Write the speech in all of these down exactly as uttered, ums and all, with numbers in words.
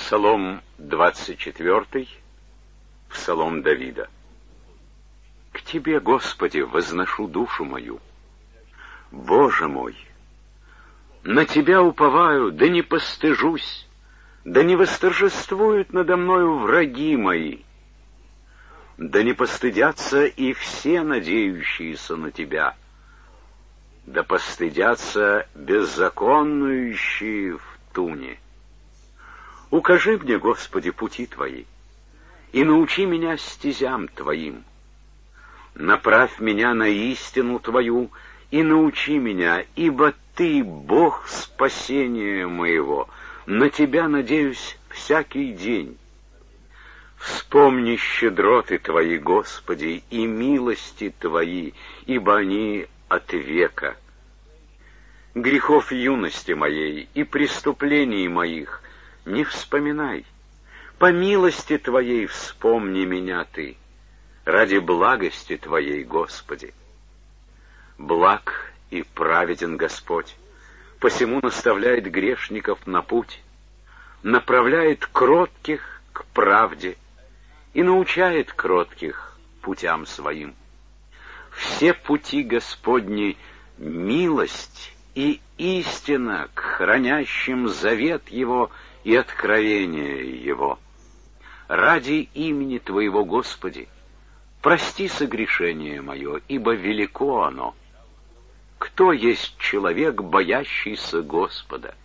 Псалом двадцать четвертый, Псалом Давида. К Тебе, Господи, возношу душу мою. Боже мой, на Тебя уповаю, да не постыжусь, да не восторжествуют надо мною враги мои, да не постыдятся и все надеющиеся на Тебя, да постыдятся беззаконнующие в туне. Укажи мне, Господи, пути Твои, и научи меня стезям Твоим. Направь меня на истину Твою и научи меня, ибо Ты, Бог спасения моего, на Тебя надеюсь всякий день. Вспомни щедроты Твои, Господи, и милости Твои, ибо они от века. Грехов юности моей и преступлений моих не вспоминай. По милости Твоей вспомни меня Ты, ради благости Твоей, Господи. Благ и праведен Господь, посему наставляет грешников на путь, направляет кротких к правде и научает кротких путям своим. Все пути Господни — милость и истина к хранящим завет Его и откровение Его. Ради имени Твоего, Господи, прости согрешение мое, ибо велико оно. Кто есть человек, боящийся Господа?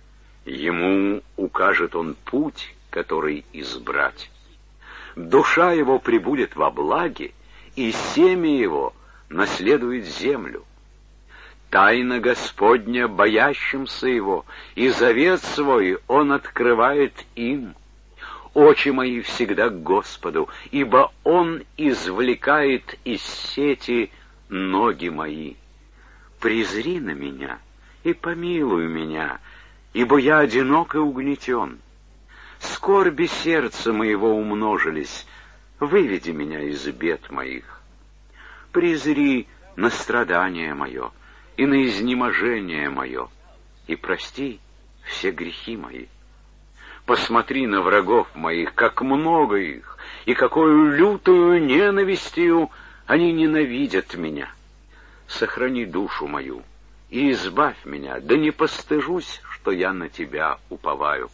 Ему укажет Он путь, который избрать. Душа его пребудет во благе, и семя его наследует землю. Тайна Господня боящимся Его, и завет свой Он открывает им. Очи мои всегда к Господу, ибо Он извлекает из сети ноги мои. Презри на меня и помилуй меня, ибо я одинок и угнетен. Скорби сердца моего умножились, выведи меня из бед моих. Презри на страдание мое и на изнеможение мое, и прости все грехи мои. Посмотри на врагов моих, как много их, и какую лютую ненавистью они ненавидят меня. Сохрани душу мою и избавь меня, да не постыжусь, что я на Тебя уповаю.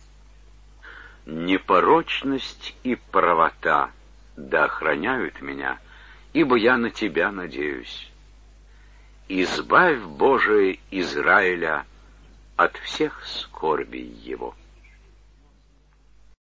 Непорочность и правота да охраняют меня, ибо я на Тебя надеюсь. Избавь, Боже, Израиля от всех скорбей его.